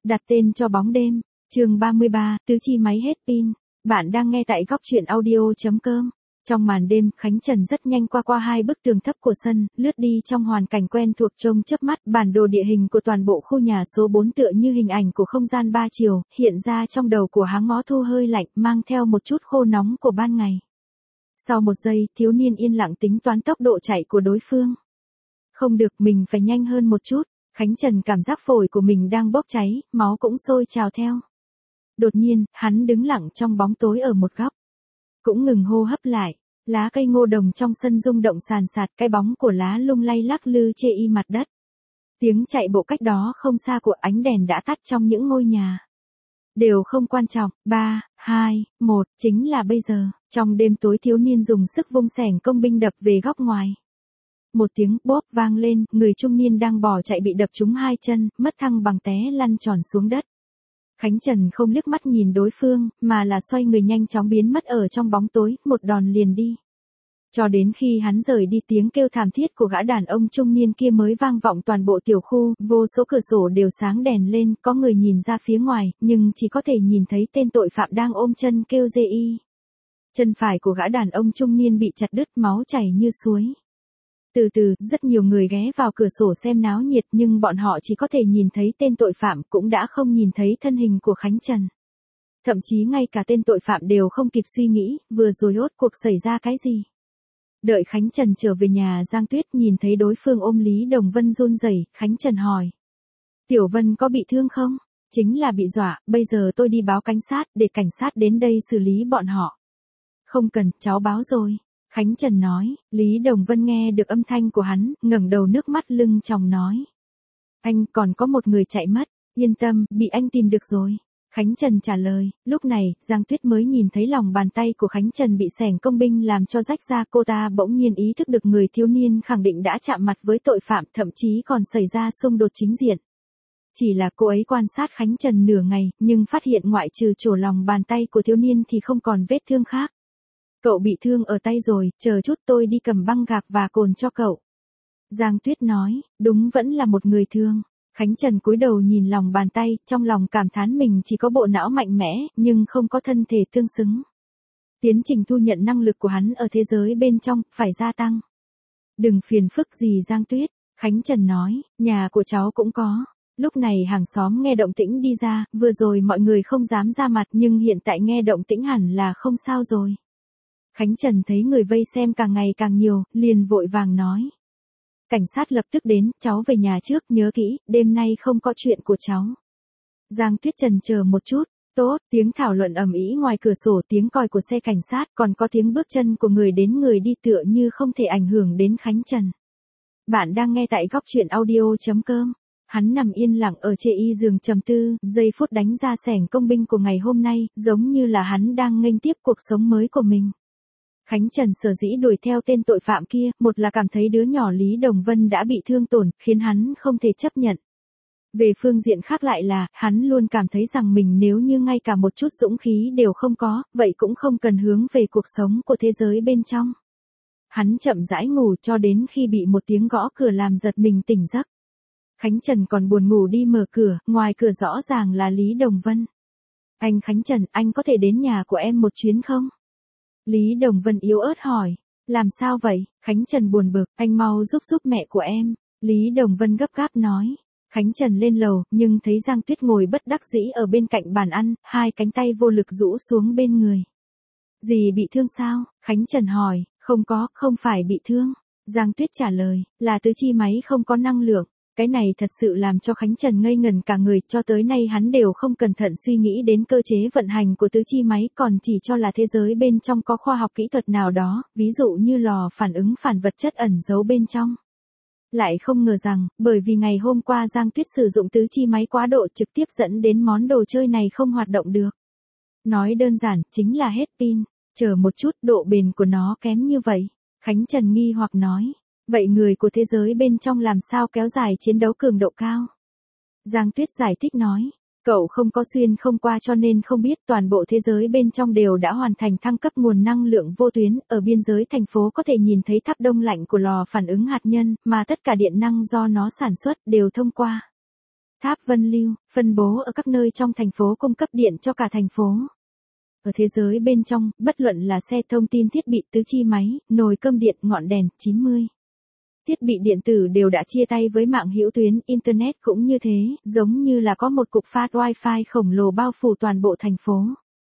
Đặt tên cho bóng đêm. Chương 33, tứ chi máy hết pin. Bạn đang nghe tại góc truyện audio.com. Trong màn đêm, Khánh Trần rất nhanh qua hai bức tường thấp của sân, lướt đi trong hoàn cảnh quen thuộc trông chớp mắt. Bản đồ địa hình của toàn bộ khu nhà số 4 tựa như hình ảnh của không gian ba chiều, hiện ra trong đầu của Háng Ngó Thu hơi lạnh, mang theo một chút khô nóng của ban ngày. Sau một giây, thiếu niên yên lặng tính toán tốc độ chạy của đối phương. Không được, mình phải nhanh hơn một chút. Khánh Trần cảm giác phổi của mình đang bốc cháy, máu cũng sôi trào theo. Đột nhiên, hắn đứng lặng trong bóng tối ở một góc. Cũng ngừng hô hấp lại. Lá cây ngô đồng trong sân rung động sàn sạt, cái bóng của lá lung lay lắc lư chê y mặt đất. Tiếng chạy bộ cách đó không xa của ánh đèn đã tắt trong những ngôi nhà. Đều không quan trọng, 3, 2, 1, chính là bây giờ. Trong đêm tối thiếu niên dùng sức vung xẻng công binh đập về góc ngoài. Một tiếng bóp vang lên, người trung niên đang bỏ chạy bị đập trúng hai chân, mất thăng bằng té lăn tròn xuống đất. Khánh Trần không liếc mắt nhìn đối phương, mà là xoay người nhanh chóng biến mất ở trong bóng tối, một đòn liền đi. Cho đến khi hắn rời đi, tiếng kêu thảm thiết của gã đàn ông trung niên kia mới vang vọng toàn bộ tiểu khu, vô số cửa sổ đều sáng đèn lên, có người nhìn ra phía ngoài, nhưng chỉ có thể nhìn thấy tên tội phạm đang ôm chân kêu dê y. Chân phải của gã đàn ông trung niên bị chặt đứt, máu chảy như suối. Từ từ, rất nhiều người ghé vào cửa sổ xem náo nhiệt, nhưng bọn họ chỉ có thể nhìn thấy tên tội phạm, cũng đã không nhìn thấy thân hình của Khánh Trần. Thậm chí ngay cả tên tội phạm đều không kịp suy nghĩ, vừa rồi rốt cuộc xảy ra cái gì. Đợi Khánh Trần trở về nhà, Giang Tuyết nhìn thấy đối phương ôm Lý Đồng Vân run rẩy. Khánh Trần hỏi. Tiểu Vân có bị thương không? Chính là bị dọa, bây giờ tôi đi báo cảnh sát, để cảnh sát đến đây xử lý bọn họ. Không cần, cháu báo rồi. Khánh Trần nói. Lý Đồng Vân nghe được âm thanh của hắn, ngẩng đầu nước mắt lưng tròng nói. Anh còn có một người chạy mất, yên tâm, bị anh tìm được rồi. Khánh Trần trả lời. Lúc này, Giang Tuyết mới nhìn thấy lòng bàn tay của Khánh Trần bị xẻng công binh làm cho rách ra. Cô ta bỗng nhiên ý thức được người thiếu niên khẳng định đã chạm mặt với tội phạm, thậm chí còn xảy ra xung đột chính diện. Chỉ là cô ấy quan sát Khánh Trần nửa ngày, nhưng phát hiện ngoại trừ chỗ lòng bàn tay của thiếu niên thì không còn vết thương khác. Cậu bị thương ở tay rồi, chờ chút tôi đi cầm băng gạc và cồn cho cậu. Giang Tuyết nói, đúng vẫn là một người thương. Khánh Trần cúi đầu nhìn lòng bàn tay, trong lòng cảm thán mình chỉ có bộ não mạnh mẽ, nhưng không có thân thể tương xứng. Tiến trình thu nhận năng lực của hắn ở thế giới bên trong, phải gia tăng. Đừng phiền phức gì Giang Tuyết, Khánh Trần nói, nhà của cháu cũng có. Lúc này hàng xóm nghe động tĩnh đi ra, vừa rồi mọi người không dám ra mặt nhưng hiện tại nghe động tĩnh hẳn là không sao rồi. Khánh Trần thấy người vây xem càng ngày càng nhiều, liền vội vàng nói. Cảnh sát lập tức đến, cháu về nhà trước, nhớ kỹ, đêm nay không có chuyện của cháu. Giang Tuyết chần chờ một chút, tốt, tiếng thảo luận ầm ĩ ngoài cửa sổ, tiếng còi của xe cảnh sát, còn có tiếng bước chân của người đến người đi tựa như không thể ảnh hưởng đến Khánh Trần. Bạn đang nghe tại góc truyện audio.com. Hắn nằm yên lặng ở chê y giường trầm tư, giây phút đánh ra xẻng công binh của ngày hôm nay, giống như là hắn đang nghênh tiếp cuộc sống mới của mình. Khánh Trần sở dĩ đuổi theo tên tội phạm kia, một là cảm thấy đứa nhỏ Lý Đồng Vân đã bị thương tổn, khiến hắn không thể chấp nhận. Về phương diện khác lại là, hắn luôn cảm thấy rằng mình nếu như ngay cả một chút dũng khí đều không có, vậy cũng không cần hướng về cuộc sống của thế giới bên trong. Hắn chậm rãi ngủ cho đến khi bị một tiếng gõ cửa làm giật mình tỉnh giấc. Khánh Trần còn buồn ngủ đi mở cửa, ngoài cửa rõ ràng là Lý Đồng Vân. Anh Khánh Trần, anh có thể đến nhà của em một chuyến không? Lý Đồng Vân yếu ớt hỏi. Làm sao vậy? Khánh Trần buồn bực, anh mau giúp mẹ của em. Lý Đồng Vân gấp gáp nói. Khánh Trần lên lầu, nhưng thấy Giang Tuyết ngồi bất đắc dĩ ở bên cạnh bàn ăn, hai cánh tay vô lực rũ xuống bên người. Dì bị thương sao? Khánh Trần hỏi. Không phải bị thương. Giang Tuyết trả lời, là tứ chi máy không có năng lượng. Cái này thật sự làm cho Khánh Trần ngây ngần cả người, cho tới nay hắn đều không cẩn thận suy nghĩ đến cơ chế vận hành của tứ chi máy, còn chỉ cho là thế giới bên trong có khoa học kỹ thuật nào đó, ví dụ như lò phản ứng phản vật chất ẩn giấu bên trong. Lại không ngờ rằng, bởi vì ngày hôm qua Giang Tuyết sử dụng tứ chi máy quá độ trực tiếp dẫn đến món đồ chơi này không hoạt động được. Nói đơn giản, chính là hết pin. Chờ một chút, độ bền của nó kém như vậy. Khánh Trần nghi hoặc nói. Vậy người của thế giới bên trong làm sao kéo dài chiến đấu cường độ cao? Giang Tuyết giải thích nói, cậu không có xuyên không qua cho nên không biết, toàn bộ thế giới bên trong đều đã hoàn thành thăng cấp nguồn năng lượng vô tuyến, ở biên giới thành phố có thể nhìn thấy tháp đông lạnh của lò phản ứng hạt nhân, mà tất cả điện năng do nó sản xuất đều thông qua Tháp Vân Lưu, phân bố ở các nơi trong thành phố cung cấp điện cho cả thành phố. Ở thế giới bên trong, bất luận là xe thông tin thiết bị tứ chi máy, nồi cơm điện, ngọn đèn, 90. Thiết bị điện tử đều đã chia tay với mạng hữu tuyến, Internet cũng như thế, giống như là có một cục phát Wi-Fi khổng lồ bao phủ toàn bộ thành phố.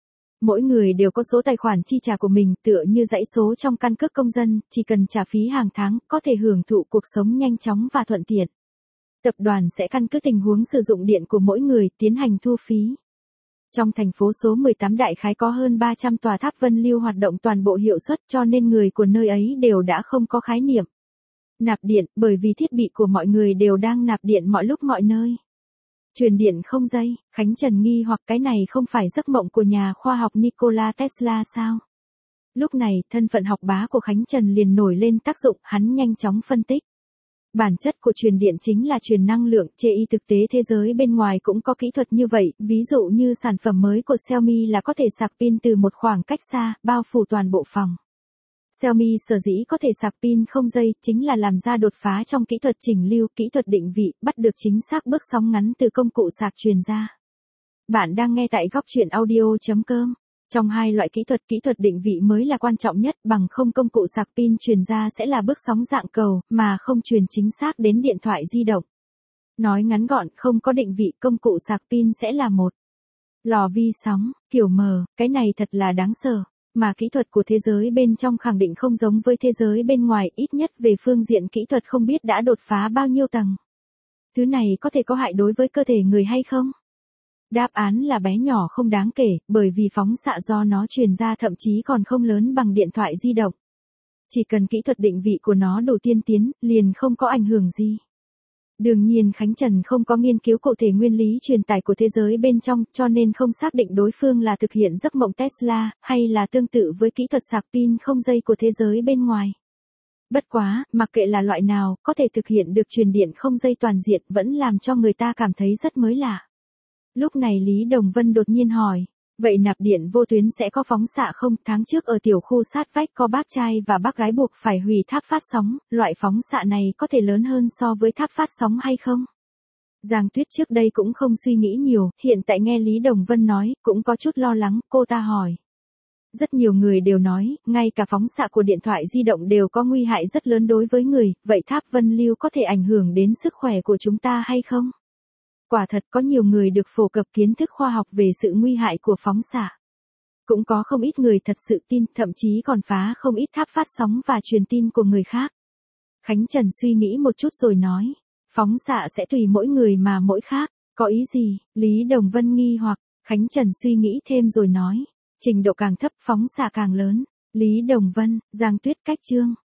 Mỗi người đều có số tài khoản chi trả của mình tựa như dãy số trong căn cước công dân, chỉ cần trả phí hàng tháng, có thể hưởng thụ cuộc sống nhanh chóng và thuận tiện. Tập đoàn sẽ căn cứ tình huống sử dụng điện của mỗi người, tiến hành thu phí. Trong thành phố số 18 đại khái có hơn 300 tòa tháp Vân Lưu hoạt động toàn bộ hiệu suất cho nên người của nơi ấy đều đã không có khái niệm nạp điện, bởi vì thiết bị của mọi người đều đang nạp điện mọi lúc mọi nơi. Truyền điện không dây, Khánh Trần nghi hoặc cái này không phải giấc mộng của nhà khoa học Nikola Tesla sao? Lúc này, thân phận học bá của Khánh Trần liền nổi lên tác dụng, hắn nhanh chóng phân tích. Bản chất của truyền điện chính là truyền năng lượng, thực tế thế giới bên ngoài cũng có kỹ thuật như vậy, ví dụ như sản phẩm mới của Xiaomi là có thể sạc pin từ một khoảng cách xa, bao phủ toàn bộ phòng. Xiaomi sở dĩ có thể sạc pin không dây, chính là làm ra đột phá trong kỹ thuật chỉnh lưu, kỹ thuật định vị, bắt được chính xác bước sóng ngắn từ công cụ sạc truyền ra. Bạn đang nghe tại góc truyện audio.com. Trong hai loại kỹ thuật định vị mới là quan trọng nhất, bằng không công cụ sạc pin truyền ra sẽ là bước sóng dạng cầu, mà không truyền chính xác đến điện thoại di động. Nói ngắn gọn, không có định vị, công cụ sạc pin sẽ là một lò vi sóng, kiểu mờ, cái này thật là đáng sợ. Mà kỹ thuật của thế giới bên trong khẳng định không giống với thế giới bên ngoài, ít nhất về phương diện kỹ thuật không biết đã đột phá bao nhiêu tầng. Thứ này có thể có hại đối với cơ thể người hay không? Đáp án là bé nhỏ không đáng kể, bởi vì phóng xạ do nó truyền ra thậm chí còn không lớn bằng điện thoại di động. Chỉ cần kỹ thuật định vị của nó đủ tiên tiến, liền không có ảnh hưởng gì. Đương nhiên Khánh Trần không có nghiên cứu cụ thể nguyên lý truyền tải của thế giới bên trong, cho nên không xác định đối phương là thực hiện giấc mộng Tesla, hay là tương tự với kỹ thuật sạc pin không dây của thế giới bên ngoài. Bất quá, mặc kệ là loại nào, có thể thực hiện được truyền điện không dây toàn diện vẫn làm cho người ta cảm thấy rất mới lạ. Lúc này Lý Đồng Vân đột nhiên hỏi, vậy nạp điện vô tuyến sẽ có phóng xạ không? Tháng trước ở tiểu khu sát vách có bác trai và bác gái buộc phải hủy tháp phát sóng, loại phóng xạ này có thể lớn hơn so với tháp phát sóng hay không? Giang Tuyết trước đây cũng không suy nghĩ nhiều, hiện tại nghe Lý Đồng Vân nói, cũng có chút lo lắng, cô ta hỏi. Rất nhiều người đều nói, ngay cả phóng xạ của điện thoại di động đều có nguy hại rất lớn đối với người, vậy tháp Vân Lưu có thể ảnh hưởng đến sức khỏe của chúng ta hay không? Quả thật có nhiều người được phổ cập kiến thức khoa học về sự nguy hại của phóng xạ. Cũng có không ít người thật sự tin, thậm chí còn phá không ít tháp phát sóng và truyền tin của người khác. Khánh Trần suy nghĩ một chút rồi nói, phóng xạ sẽ tùy mỗi người mà mỗi khác, có ý gì? Lý Đồng Vân nghi hoặc, Khánh Trần suy nghĩ thêm rồi nói, trình độ càng thấp phóng xạ càng lớn. Lý Đồng Vân, Giang Tuyết cách chương.